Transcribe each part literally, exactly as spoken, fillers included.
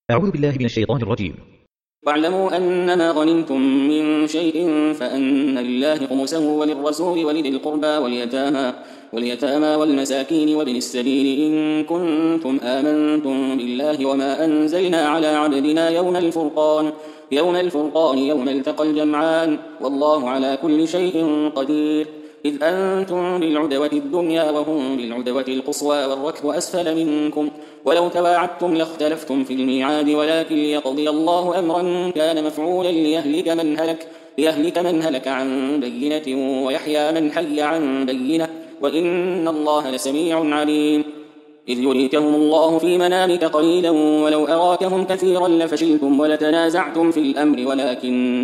أعوذ بالله من الشيطان الرجيم. واعلموا أنما غنمتم من شيء فأن لله خمسه وللرسول ولذي القربى واليتامى, واليتامى والمساكين وابن السبيل إن كنتم آمنتم بالله وما أنزلنا على عبدنا يوم الفرقان يوم الفرقان يوم التقى الجمعان والله على كل شيء قدير. إذ أنتم بالعدوة الدنيا وهم بالعدوة القصوى والركب أسفل منكم ولو تواعدتم لاختلفتم في الميعاد ولكن ليقضي الله أمرا كان مفعولا ليهلك من هلك, ليهلك من هلك عن بينة ويحيى من حي عن بينة وإن الله لسميع عليم. إذ يريكهم الله في منامك قليلا ولو أراكهم كثيرا لفشلتم ولتنازعتم في الأمر ولكن,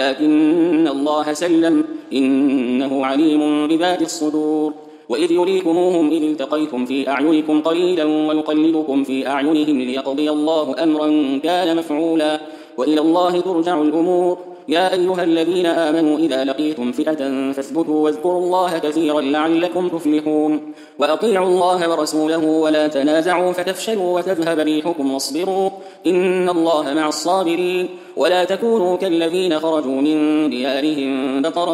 ولكن الله سلم إنه عليم بذات الصدور. وإذ يريكموهم إذ التقيتم في أعينكم قليلا ويقلبكم في أعينهم ليقضي الله أمرا كان مفعولا وإلى الله ترجع الأمور. يا أيها الذين آمنوا إذا لقيتم فئة فاثبتوا واذكروا الله كثيرا لعلكم تفلحون. وأطيعوا الله ورسوله ولا تنازعوا فتفشلوا وتذهب ريحكم واصبروا إن الله مع الصابرين. ولا تكونوا كالذين خرجوا من ديارهم بطرا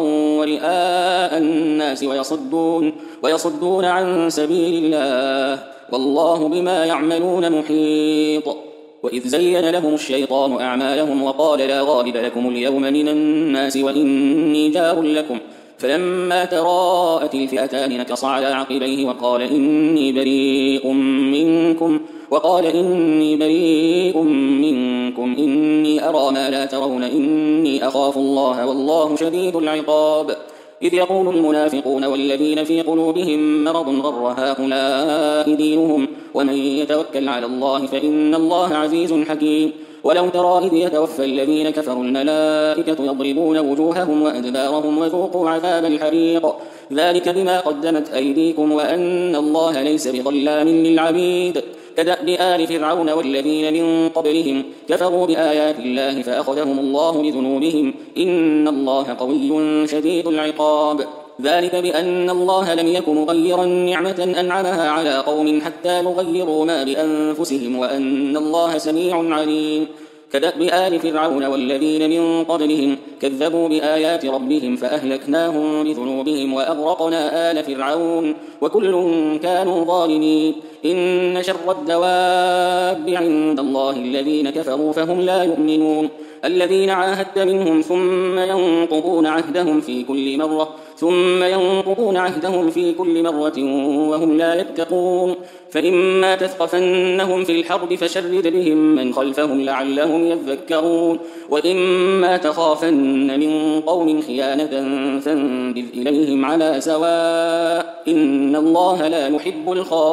ورئاء الناس ويصدون, ويصدون عن سبيل الله والله بما يعملون محيط. وإذ زين لهم الشيطان أعمالهم وقال لا غالب لكم اليوم من الناس وإني جار لكم فلما تراءت الفئتان نكص على عقبيه وقال إني بريء منكم وقال إني بريء منكم إني أرى ما لا ترون إني أخاف الله والله شديد العقاب. إذ يقول المنافقون والذين في قلوبهم مرض غر هؤلاء دينهم ومن يتوكل على الله فإن الله عزيز حكيم. ولو ترى إذ يتوفى الذين كفروا الملائكة يضربون وجوههم وأدبارهم وذوقوا عذاب الحريق ذلك بما قدمت أيديكم وأن الله ليس بظلام للعبيد. كدأب آل فرعون والذين من قبلهم كفروا بآيات الله فأخذهم الله بذنوبهم إن الله قوي شديد العقاب. ذلك بأن الله لم يك مغيرا نعمة أنعمها على قوم حتى يغيروا ما بأنفسهم وأن الله سميع عليم. كدأب آل فرعون والذين من قبلهم كذبوا بآيات ربهم فأهلكناهم بذنوبهم وأغرقنا آل فرعون وكل كانوا ظالمين. إن شر الدواب عند الله الذين كفروا فهم لا يؤمنون الذين عاهدت منهم ثم ينقضون عهدهم في كل مرة ثم ينقضون عهدهم في كل مرة وهم لا يتقون. فإما تثقفنهم في الحرب فشرد بهم من خلفهم لعلهم يذكرون وإما تخافن من قوم خيانة فانبذ إليهم على سواء إن الله لا يحب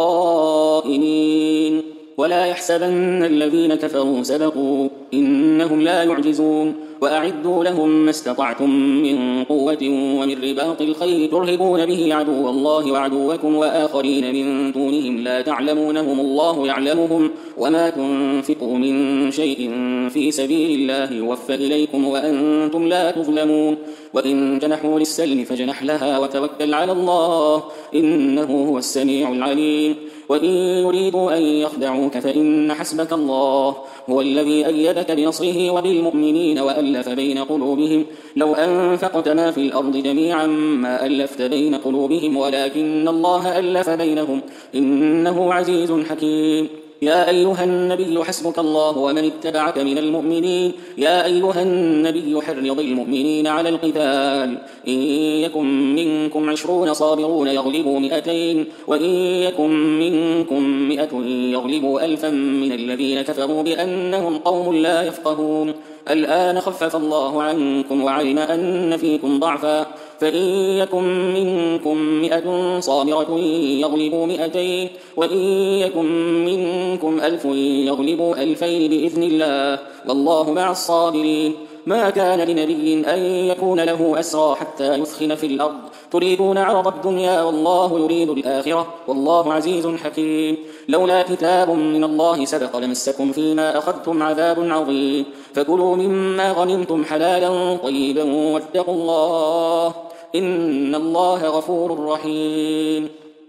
الخائنين. ولا يحسبن الذين كفروا سبقوا إنهم لا يعجزون. وأعدوا لهم ما استطعتم من قوة ومن رباط الخيل ترهبون به عدو الله وعدوكم وآخرين من دونهم لا تعلمونهم الله يعلمهم وما تنفقوا من شيء في سبيل الله يوفى إليكم وأنتم لا تظلمون. وإن جنحوا للسلم فجنح لها وتوكل على الله إنه هو السميع العليم. وإن يريدوا أن يخدعوك فإن حسبك الله هو الذي أيدك بنصره وبالمؤمنين وألف بين قلوبهم لو أنفقت ما في الأرض جميعا ما ألفت بين قلوبهم ولكن الله ألف بينهم إنه عزيز حكيم. يا أيها النبي حسبك الله ومن اتبعك من المؤمنين. يا أيها النبي حرض المؤمنين على القتال إن يكن منكم عشرون صابرون يغلبوا مئتين وإن يكن منكم مئة يغلبوا ألفا من الذين كفروا بأنهم قوم لا يفقهون. الآن خفف الله عنكم وعلم أن فيكم ضعفا فإن يكن منكم مئة صابرة يغلبوا مئتين وإن يكن منكم ألف يغلبوا ألفين بإذن الله والله مع الصابرين. ما كان لنبي أن يكون له أسرى حتى يثخن في الأرض تريدون عرض الدنيا والله يريد الآخرة والله عزيز حكيم. لولا كتاب من الله سبق لمسكم فيما أخذتم عذاب عظيم فكلوا مما غنمتم حلالا طيبا واتقوا الله إن الله غفور رحيم.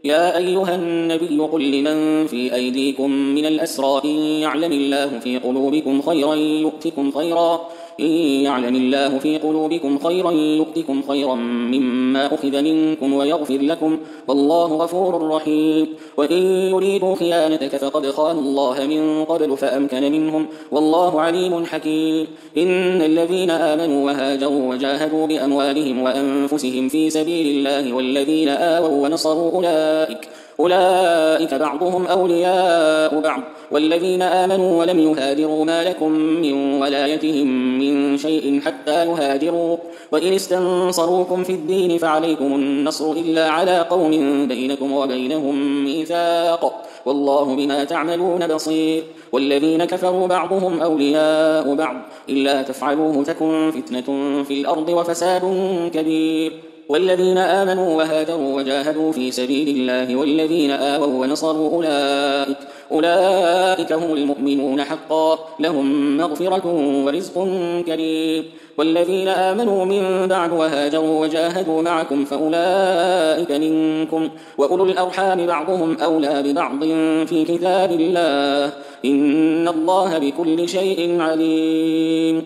يا أيها النبي قل لمن في أيديكم من الأسرى إن يعلم الله في قلوبكم خيرا يؤتكم خيرا إن يعلم الله في قلوبكم خيرا يؤتكم خيرا مما أخذ منكم ويغفر لكم والله غفور رحيم. وإن يريدوا خيانتك فقد خانوا الله من قبل فأمكن منهم والله عليم حكيم. إن الذين آمنوا وهاجروا وجاهدوا بأموالهم وأنفسهم في سبيل الله والذين آووا ونصروا أولئك أولئك بعضهم أولياء بعض والذين آمنوا ولم يهاجروا ما لكم من ولايتهم من شيء حتى يهاجروا وإن استنصروكم في الدين فعليكم النصر إلا على قوم بينكم وبينهم ميثاق والله بما تعملون بصير. والذين كفروا بعضهم أولياء بعض إلا تفعلوه تكن فتنة في الأرض وفساد كبير. والذين آمنوا وهاجروا وجاهدوا في سبيل الله والذين آووا ونصروا أولئك أولئك هم المؤمنون حقا لهم مغفرة ورزق كريم. والذين آمنوا من بعد وهاجروا وجاهدوا معكم فأولئك منكم وأولو الأرحام بعضهم أولى ببعض في كتاب الله إن الله بكل شيء عليم.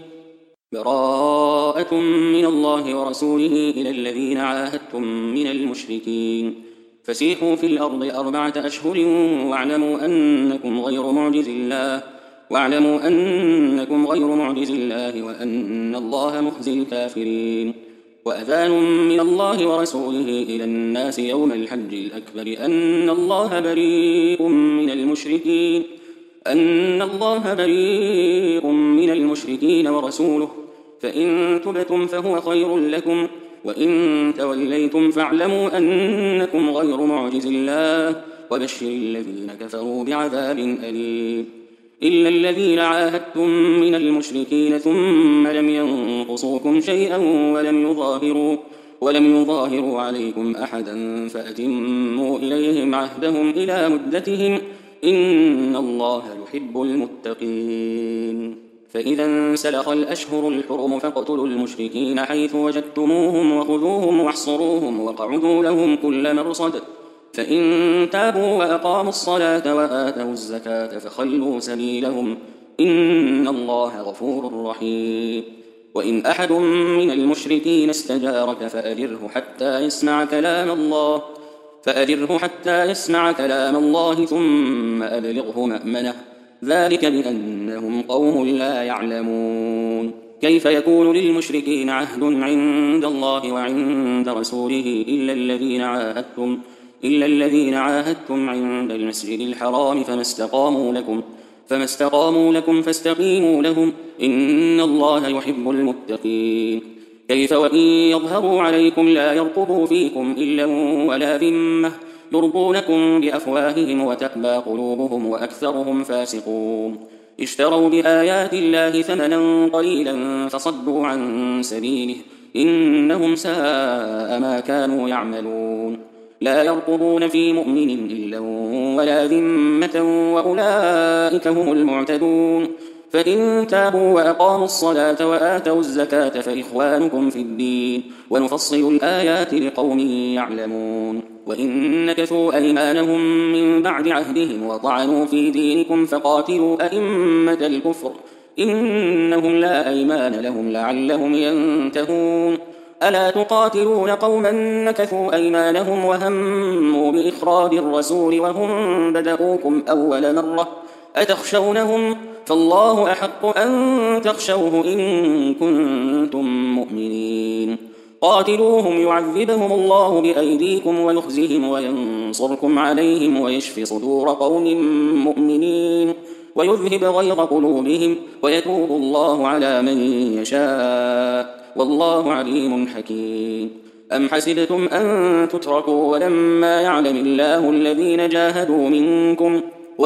براءة من الله ورسوله إلى الذين عاهدتم من المشركين فسيحوا في الأرض أربعة أشهر واعلموا أنكم غير معجز الله واعلموا أنكم غير معجز الله وأن الله مخزي الكافرين. وأذان من الله ورسوله إلى الناس يوم الحج الأكبر أن الله بريء من المشركين أن الله بريء من المشركين ورسوله فإن تبتم فهو خير لكم وإن توليتم فاعلموا أنكم غير معجز الله وبشر الذين كفروا بعذاب أليم. إلا الذين عاهدتم من المشركين ثم لم ينقصوكم شيئا ولم يظاهروا ولم يظاهروا عليكم أحدا فأتموا إليهم عهدهم إلى مدتهم إن الله يحب المتقين. فإذا انسلخ الأشهر الحرم فاقتلوا المشركين حيث وجدتموهم وخذوهم واحصروهم وقعدوا لهم كل مرصد فإن تابوا وأقاموا الصلاة وآتوا الزكاة فخلوا سبيلهم إن الله غفور رحيم. وإن أحد من المشركين استجارك فأجره حتى يسمع كلام الله فأجره حتى يسمع كلام الله ثم أبلغه مأمنه ذلك بأنهم قوم لا يعلمون. كيف يكون للمشركين عهد عند الله وعند رسوله إلا الذين عاهدتم إلا الذين عاهدتم عند المسجد الحرام فما استقاموا لكم فما استقاموا لكم فاستقيموا لهم إن الله يحب المتقين. كيف وإن يظهروا عليكم لا يرقبوا فيكم إلا ولا ذمة يرضونكم بأفواههم وتأبى قلوبهم وأكثرهم فاسقون. اشتروا بآيات الله ثمنا قليلا فصدوا عن سبيله إنهم ساء ما كانوا يعملون. لا يرقبون في مؤمن إلا ولا ذمة وأولئك هم المعتدون. فإن تابوا وأقاموا الصلاة وآتوا الزكاة فإخوانكم في الدين ونفصل الآيات لقوم يعلمون. وإن نكثوا أيمانهم من بعد عهدهم وطعنوا في دينكم فقاتلوا أئمة الكفر إنهم لا أيمان لهم لعلهم ينتهون. ألا تقاتلون قوما نكثوا أيمانهم وهموا بإخراج الرسول وهم بدؤوكم أول مرة أتخشونهم فالله أحق أن تخشوه إن كنتم مؤمنين. قاتلوهم يعذبهم الله بأيديكم ويخزهم وينصركم عليهم ويشفي صدور قوم مؤمنين ويذهب غيظ قلوبهم ويتوب الله على من يشاء والله عليم حكيم. أم حسبتم أن تتركوا ولما يعلم الله الذين جاهدوا منكم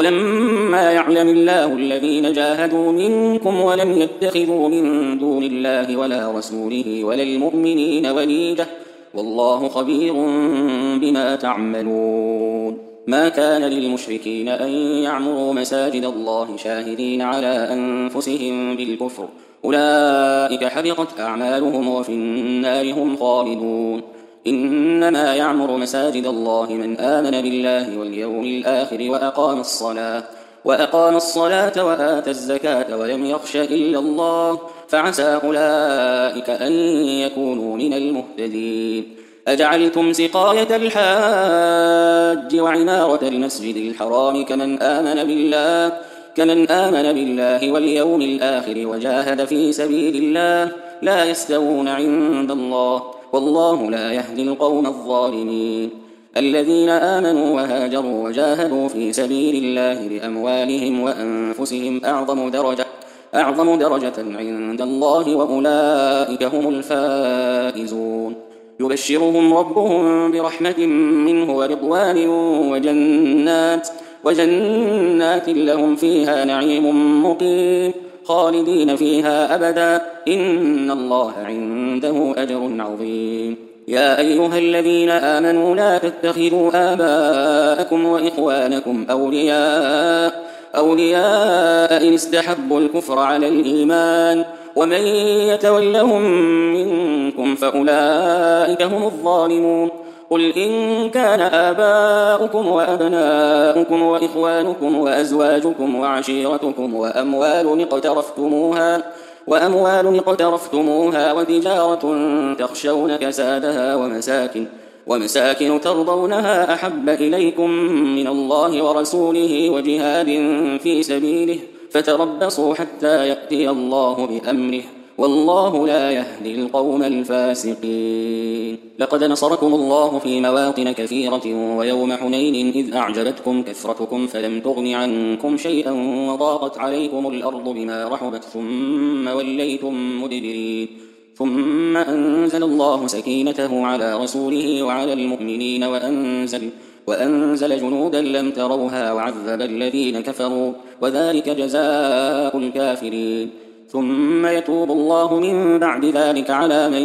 ولما يعلم الله الذين جاهدوا منكم ولم يتخذوا من دون الله ولا رسوله ولا المؤمنين وليجة والله خبير بما تعملون. ما كان للمشركين أن يعمروا مساجد الله شاهدين على أنفسهم بالكفر أولئك حبطت أعمالهم وفي النار هم خالدون. إنما يعمر مساجد الله من آمن بالله واليوم الآخر وأقام الصلاة وأقام الصلاة وآتى الزكاة ولم يخش إلا الله فعسى أولئك أن يكونوا من المهتدين. أجعلتم سقاية الحاج وعمارة المسجد الحرام كمن آمن بالله كمن آمن بالله واليوم الآخر وجاهد في سبيل الله لا يستوون عند الله والله لا يهدي القوم الظالمين. الذين آمنوا وهاجروا وجاهدوا في سبيل الله بأموالهم وأنفسهم أعظم درجة أعظم درجة عند الله وأولئك هم الفائزون. يبشرهم ربهم برحمة منه ورضوان وجنات وجنات لهم فيها نعيم مقيم خالدين فيها أبدا إن الله عنده أجر عظيم. يا أيها الذين آمنوا لا تتخذوا آباءكم وإخوانكم أولياء أولياء إن استحبوا الكفر على الإيمان ومن يتولهم منكم فأولئك هم الظالمون. قل إن كان آباؤكم وأبناؤكم وإخوانكم وأزواجكم وعشيرتكم وأموال اقترفتموها وأموال اقترفتموها وتجارة تخشون كسادها ومساكن ومساكن ترضونها أحب إليكم من الله ورسوله وجهاد في سبيله فتربصوا حتى يأتي الله بأمره والله لا يهدي القوم الفاسقين. لقد نصركم الله في مواطن كثيرة ويوم حنين إذ أعجبتكم كثرتكم فلم تغن عنكم شيئا وضاقت عليكم الأرض بما رحبت ثم وليتم مدبرين. ثم أنزل الله سكينته على رسوله وعلى المؤمنين وأنزل, وأنزل جنودا لم تروها وعذب الذين كفروا وذلك جزاء الكافرين. ثم يتوب الله من بعد ذلك على من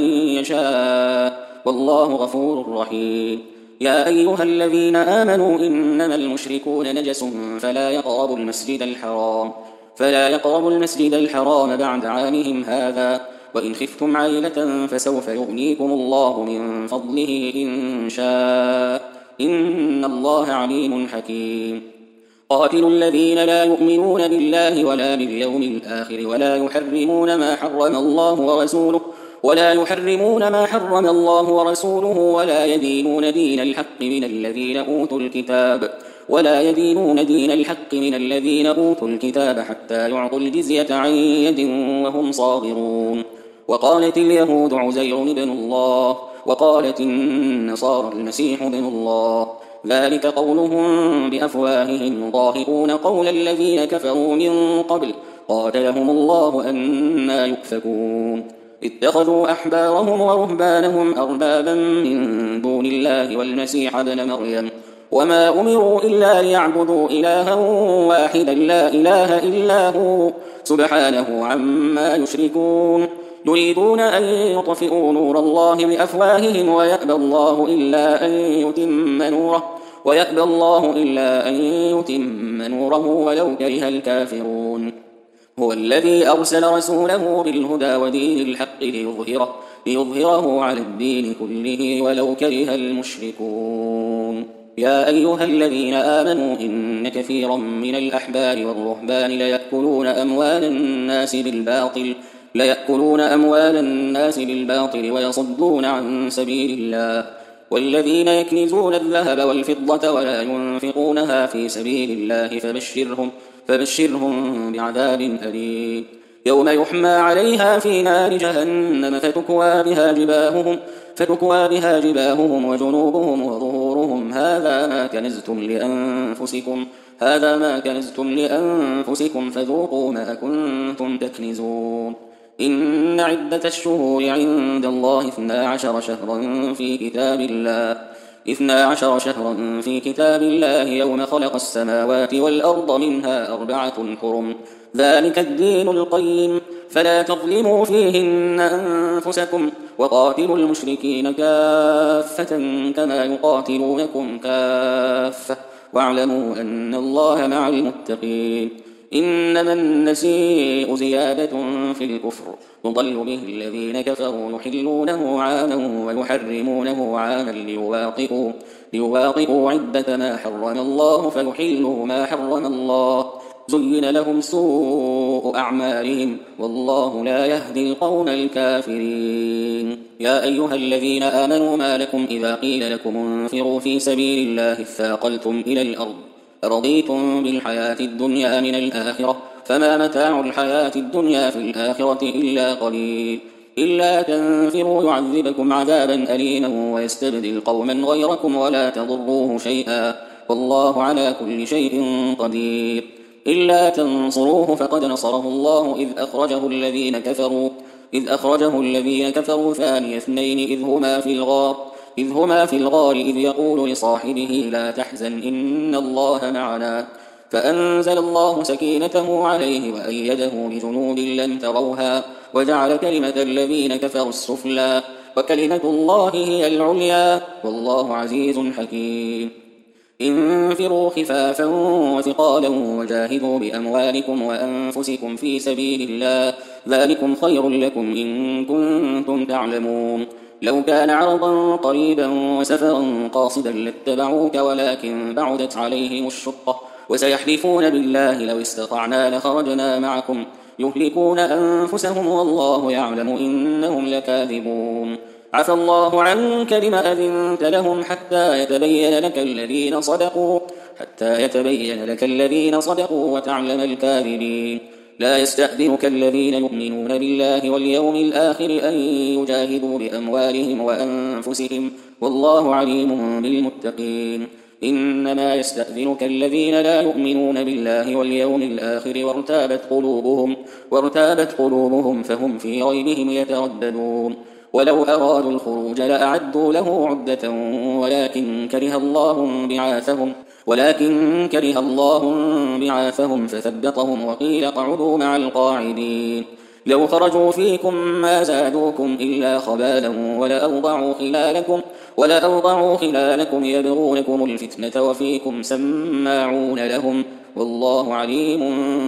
يشاء والله غفور رحيم. يا أيها الذين آمنوا إنما المشركون نجس فلا يقربوا المسجد الحرام فلا يقربوا المسجد الحرام بعد عامهم هذا وإن خفتم عيلة فسوف يغنيكم الله من فضله إن شاء إن الله عليم حكيم. قاتلوا الذين لا يؤمنون بالله ولا باليوم الآخر ولا يحرمون ما حرم الله ورسوله ولا يحرمون ما حرم الله ورسوله ولا يدينون دين الحق من الذين أوتوا الكتاب ولا يدينون دين الحق من الذين أوتوا الكتاب حتى يعطوا الجزية عن يد وهم صاغرون. وقالت اليهود عزير ابن الله وقالت النصارى المسيح ابن الله ذلك قولهم بأفواههم يضاهئون قول الذين كفروا من قبل قاتلهم الله أنى يؤفكون. اتخذوا أحبارهم ورهبانهم أربابا من دون الله والمسيح ابن مريم وما أمروا إلا ليعبدوا إلها واحدا لا إله إلا هو سبحانه عما يشركون. يريدون أن يطفئوا نور الله بأفواههم ويأبى الله إلا أن يتم نوره ويأبى الله إلا أن يتم نوره ولو كره الكافرون. هو الذي أرسل رسوله بالهدى ودين الحق ليظهره, ليظهره على الدين كله ولو كره المشركون. يا أيها الذين آمنوا إن كثيرا من الأحبار والرهبان ليأكلون أموال الناس بالباطل ليأكلون أموال الناس بالباطل ويصدون عن سبيل الله والذين يكنزون الذهب والفضة ولا ينفقونها في سبيل الله فبشرهم, فبشرهم بعذاب أليم. يوم يحمى عليها في نار جهنم فتكوى بها جباههم, فتكوى بها جباههم وجنوبهم وظهورهم هذا ما كنزتم لأنفسكم هذا ما كنزتم لأنفسكم فذوقوا ما كنتم تكنزون. إن عدة الشهور عند الله اثنا عشر شهرا في كتاب الله اثنا عشر شهرا في كتاب الله يوم خلق السماوات والأرض منها أربعة حرم ذلك الدين القيم فلا تظلموا فيهن أنفسكم وقاتلوا المشركين كافة كما يقاتلونكم كافة واعلموا أن الله مع المتقين. إنما النسيء زيادة في الكفر يضل به الذين كفروا يحلونه عاما ويحرمونه عاما ليواطئوا, ليواطئوا عدة ما حرم الله فيحلوا ما حرم الله زين لهم سوء أعمالهم والله لا يهدي القوم الكافرين. يا أيها الذين آمنوا ما لكم إذا قيل لكم انفروا في سبيل الله اثاقلتم إلى الأرض أرضيتم بالحياة الدنيا من الآخرة فما متاع الحياة الدنيا في الآخرة إلا قليل إلا تنفروا يعذبكم عذابا أليما ويستبدل قوما غيركم ولا تضروه شيئا والله على كل شيء قدير. إلا تنصروه فقد نصره الله إذ أخرجه الذين كفروا إذ أخرجه الذين كفروا ثاني اثنين إذ هما في الغار إذ هما في الغار إذ يقول لصاحبه لا تحزن إن الله معنا فأنزل الله سكينته عليه وأيده بجنود لم تروها وجعل كلمة الذين كفروا السفلى وكلمة الله هي العليا والله عزيز حكيم. انفروا خفافا وثقالا وجاهدوا بأموالكم وأنفسكم في سبيل الله ذلكم خير لكم إن كنتم تعلمون. لو كان عرضا قريبا وسفرا قاصدا لاتبعوك ولكن بعدت عليهم الشقة وسيحلفون بالله لو استطعنا لخرجنا معكم يهلكون أنفسهم والله يعلم إنهم لكاذبون. عفى الله عنك لما أذنت لهم حتى يتبين لك الذين صدقوا حتى يتبين لك الذين صدقوا وتعلم الكاذبين. لا يستأذنك الذين يؤمنون بالله واليوم الآخر أن يجاهدوا بأموالهم وأنفسهم والله عليم بالمتقين. إنما يستأذنك الذين لا يؤمنون بالله واليوم الآخر وارتابت قلوبهم, وارتابت قلوبهم فهم في ريبهم يترددون. ولو أرادوا الخروج لأعدوا له عدة ولكن كره الله بعاثهم ولكن كره الله بعاثهم فثبطهم وقيل اقعدوا مع القاعدين. لو خرجوا فيكم ما زادوكم إلا خبالا ولأوضعوا خلالكم ولأوضعوا خلالكم يبغونكم الفتنة وفيكم سماعون لهم والله عليم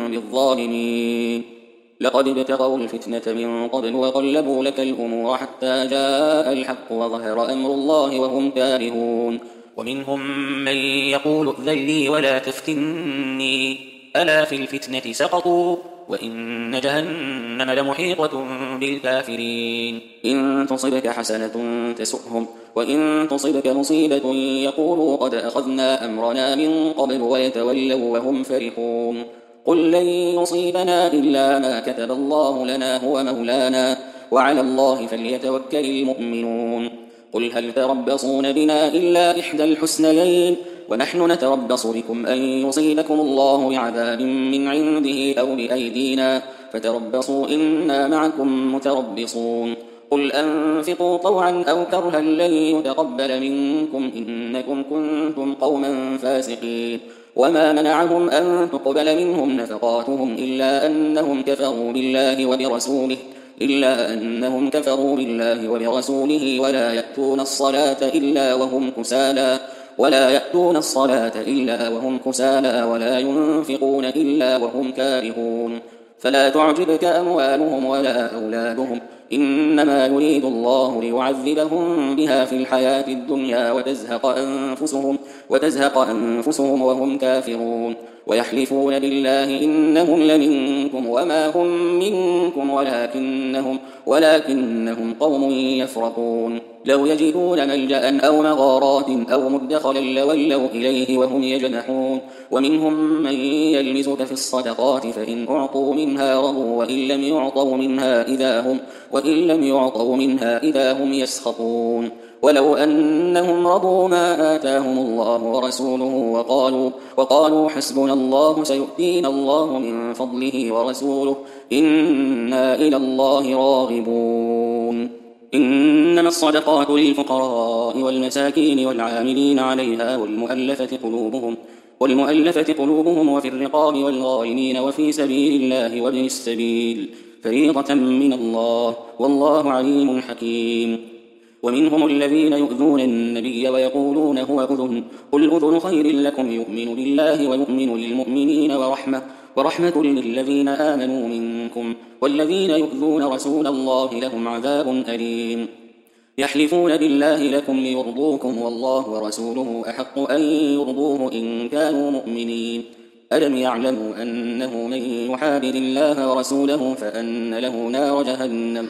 بالظالمين. لقد ابتغوا الفتنة من قبل وقلبوا لك الأمور حتى جاء الحق وظهر أمر الله وهم كارهون. ومنهم من يقول ائذن لي ولا تفتني ألا في الفتنة سقطوا وإن جهنم لمحيطة بالكافرين. إن تصبك حسنة تسؤهم وإن تصبك مصيبة يقولوا قد أخذنا أمرنا من قبل ويتولوا وهم فرحون. قل لن يصيبنا إلا ما كتب الله لنا هو مولانا وعلى الله فليتوكل المؤمنون. قل هل تربصون بنا إلا إحدى الحسنيين ونحن نتربص بكم أن يصيبكم الله بعذاب من عنده أو بأيدينا فتربصوا إنا معكم متربصون. قل أنفقوا طوعا أو كرها لن يتقبل منكم إنكم كنتم قوما فاسقين. وما منعهم أن تقبل منهم نفقاتهم إلا أنهم كفروا بالله وبرسوله إلا أنهم كفروا بالله وبرسوله ولا يأتون الصلاة إلا وهم كسالى ولا يأتون الصلاة إلا وهم كسالى ولا ينفقون إلا وهم كارهون. فلا تعجبك أموالهم ولا أولادهم إنما يريد الله ليعذبهم بها في الحياة الدنيا وتزهق أنفسهم, وتزهق أنفسهم وهم كافرون. ويحلفون بالله إنهم لمنكم وما هم منكم ولكنهم, ولكنهم قوم يفرقون. لو يجدون ملجأ أو مغارات أو مدخلا لولوا إليه وهم يجنحون. ومنهم من يلمزك في الصدقات فإن أعطوا منها رضوا وإن لم يعطوا منها إذا هم, وإن لم يعطوا منها إذا هم يسخطون. ولو أنهم رضوا ما آتاهم الله ورسوله وقالوا, وقالوا حسبنا الله سيؤتينا الله من فضله ورسوله إنا إلى الله راغبون. إنما الصدقات للفقراء والمساكين والعاملين عليها والمؤلفة قلوبهم والمؤلفة قلوبهم وفي الرقاب والغارمين وفي سبيل الله وابن السبيل فريضة من الله والله عليم حكيم. ومنهم الذين يؤذون النبي ويقولون هو أذن قل أذن خير لكم يؤمن بالله ويؤمن للمؤمنين ورحمة, ورحمة للذين آمنوا منكم والذين يؤذون رسول الله لهم عذاب أليم. يحلفون بالله لكم ليرضوكم والله ورسوله أحق أن يرضوه إن كانوا مؤمنين. ألم يعلموا أنه من يحادد الله ورسوله فأن له نار جهنم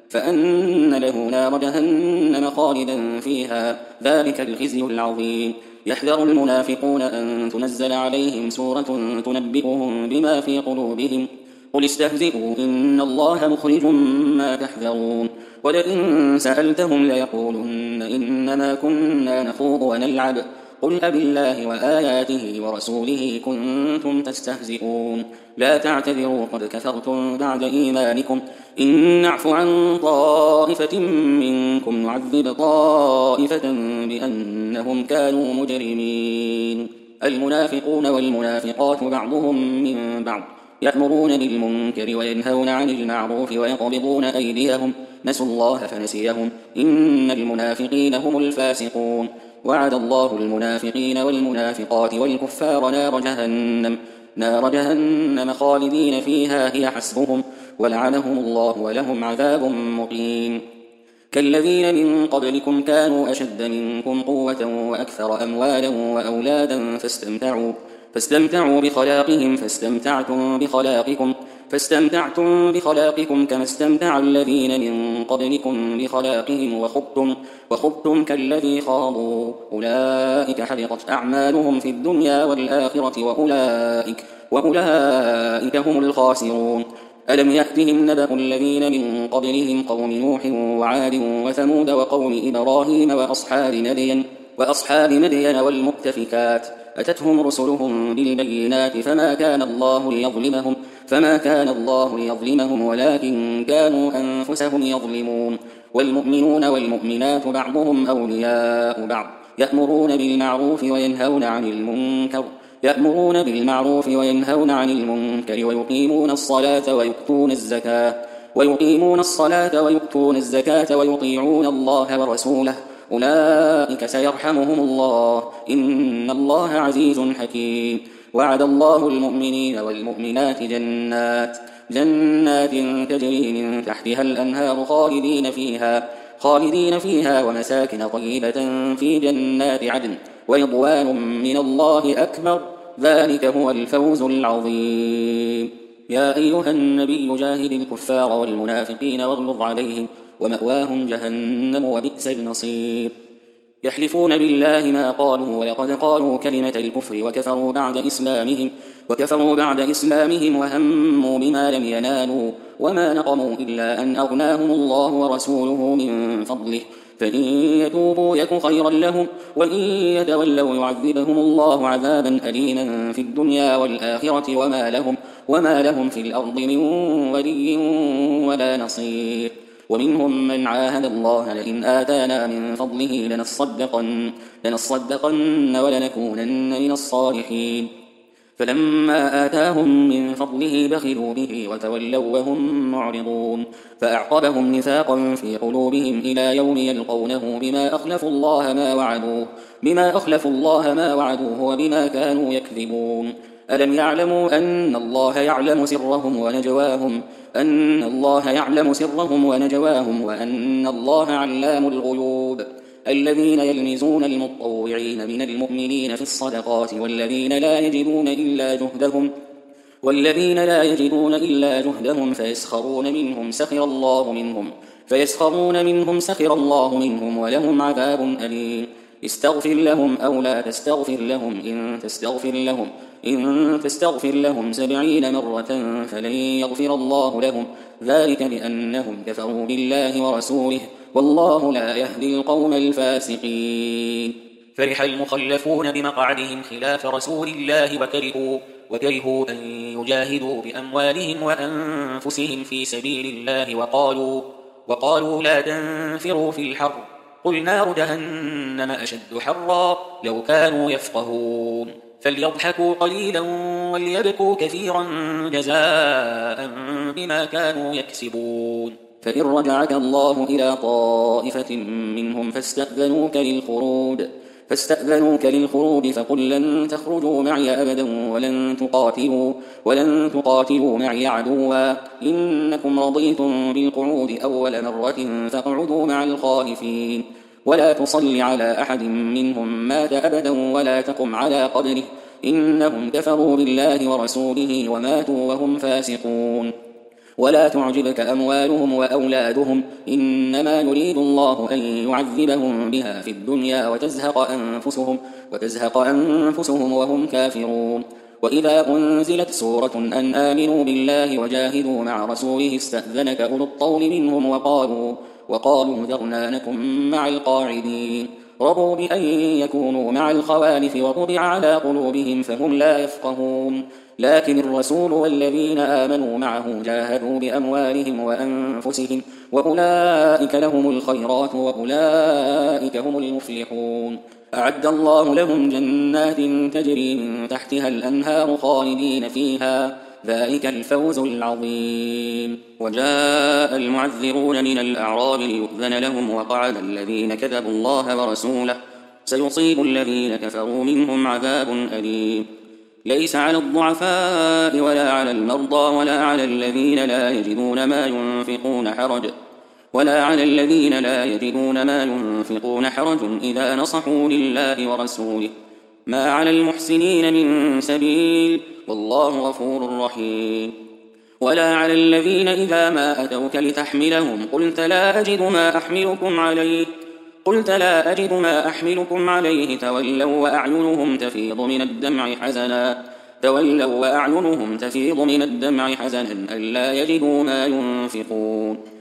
فأن له نار جهنم خالدا فيها ذلك الخزي العظيم. يحذر المنافقون أن تنزل عليهم سورة تنبئهم بما في قلوبهم قل استهزئوا إن الله مخرج ما تحذرون ولئن سألتهم ليقولن إنما كنا نخوض ونلعب قل أبالله وآياته ورسوله كنتم تستهزئون لا تعتذروا قد كفرتم بعد إيمانكم إن نعف عن طائفة منكم نعذب طائفة بأنهم كانوا مجرمين. المنافقون والمنافقات بعضهم من بعض يأمرون بالمنكر وينهون عن المعروف ويقبضون أيديهم نسوا الله فنسيهم إن المنافقين هم الفاسقون. وعد الله المنافقين والمنافقات والكفار نار جهنم نار جهنم خالدين فيها هي حسبهم ولعنهم الله ولهم عذاب مقيم. كالذين من قبلكم كانوا أشد منكم قوة وأكثر أموالا وأولادا فاستمتعوا فاستمتعوا بخلاقهم فاستمتعتم بخلاقكم فاستمتعتم بخلاقكم كما استمتع الذين من قبلكم بخلاقهم وخبتم وخبتم كالذي خاضوا أولئك حبطت أعمالهم في الدنيا والآخرة وأولئك وأولئك هم الخاسرون. ألم يأتهم نبأ الذين من قبلهم قوم نوح وعاد وثمود وقوم إبراهيم وأصحاب مدين وأصحاب مدين والمؤتفكات أتتهم رسلهم بالبينات فما كان الله ليظلمهم فما كان الله ليظلمهم ولكن كانوا أنفسهم يظلمون. والمؤمنون والمؤمنات بعضهم أولياء بعض يأمرون بالمعروف وينهون عن المنكر يأمرون بالمعروف وينهون عن المنكر ويقيمون الصلاة ويؤتون الزكاة ويقيمون الصلاة ويؤتون الزكاة ويطيعون الله ورسوله أولئك سيرحمهم الله إن الله عزيز حكيم. وعد الله المؤمنين والمؤمنات جنات جنات تجري من تحتها الأنهار خالدين فيها خالدين فيها ومساكن طيبة في جنات عدن ورضوان من الله أكبر ذلك هو الفوز العظيم. يا أيها النبي جاهد الكفار والمنافقين واغلظ عليهم ومأواهم جهنم وبئس المصير. يحلفون بالله ما قالوا ولقد قالوا كلمة الكفر وكفروا بعد إسلامهم وكفروا بعد إسلامهم وهموا بما لم ينالوا وما نقموا إلا أن أغناهم الله ورسوله من فضله فإن يتوبوا يك خيرا لهم وإن يتولوا يعذبهم الله عذابا أليما في الدنيا والآخرة وما لهم, وما لهم في الأرض من ولي ولا نصير. ومنهم من عاهد الله لئن آتانا من فضله لنصدقن, لنصدقن ولنكونن من الصالحين فلما آتاهم من فضله بخلوا به وتولوا وهم معرضون فأعقبهم نفاقا في قلوبهم إلى يوم يلقونه بما أخلفوا الله ما وعدوه بما أخلفوا الله ما وعدوه وبما كانوا يكذبون. ألم يعلموا أن الله يعلم سرهم ونجواهم أن الله يعلم سرهم ونجواهم وأن الله علام الغيوب. الذين يلمزون المطوعين من المؤمنين في الصدقات والذين لا يجدون إلا جهدهم والذين لا يجدون إلا جهدهم فيسخرون منهم سخر الله منهم فيسخرون منهم سخر الله منهم ولهم عذاب أليم. استغفر لهم أو لا تستغفر لهم إن تستغفر لهم إن تستغفر لهم سبعين مرة فلن يغفر الله لهم ذلك بأنهم كفروا بالله ورسوله والله لا يهدي القوم الفاسقين. فرح المخلفون بمقعدهم خلاف رسول الله وكرهوا, وكرهوا أن يجاهدوا بأموالهم وأنفسهم في سبيل الله وقالوا, وقالوا لا تنفروا في الحر قل نار جهنم أشد حرا لو كانوا يفقهون فليضحكوا قليلا وليبكوا كثيرا جزاء بما كانوا يكسبون. فإن رجعك الله إلى طائفة منهم فاستأذنوك للخروج فاستأذنوك للخروج فقل لن تخرجوا معي أبدا ولن تقاتلوا, ولن تقاتلوا معي عدوا إنكم رضيتم بالقعود أول مرة فاقعدوا مع الخالفين ولا تصل على أحد منهم مات أبدا ولا تقم على قبره إنهم كفروا بالله ورسوله وماتوا وهم فاسقون ولا تعجبك أموالهم وأولادهم إنما يريد الله أن يعذبهم بها في الدنيا وتزهق أنفسهم, وتزهق أنفسهم وهم كافرون وإذا أنزلت سورة أن آمنوا بالله وجاهدوا مع رسوله استأذنك أولو الطول منهم وقالوا, وقالوا ذرنا نكن مع القاعدين رضوا بأن يكونوا مع الخوالف وطبع على قلوبهم فهم لا يفقهون لكن الرسول والذين آمنوا معه جاهدوا بأموالهم وأنفسهم وأولئك لهم الخيرات وأولئك هم المفلحون أعد الله لهم جنات تجري من تحتها الأنهار خالدين فيها ذلك الفوز العظيم وجاء المعذرون من الأعراب ليؤذن لهم وقعد الذين كذبوا الله ورسوله سيصيب الذين كفروا منهم عذاب أليم ليس على الضعفاء ولا على المرضى ولا على الذين لا يجدون ما ينفقون حرج ولا على الذين لا يجدون ما ينفقون حرج إذا نصحوا لله ورسوله ما على المحسنين من سبيل والله غفور رحيم ولا على الذين إذا ما أتوك لتحملهم قلت لا أجد ما أحملكم عليه قلت لا أجد ما أحملكم عليه تولوا وأعينهم تفيض من الدمع حزنا تولوا وأعينهم تفيض من الدمع حزنا ألا يجدوا ما ينفقون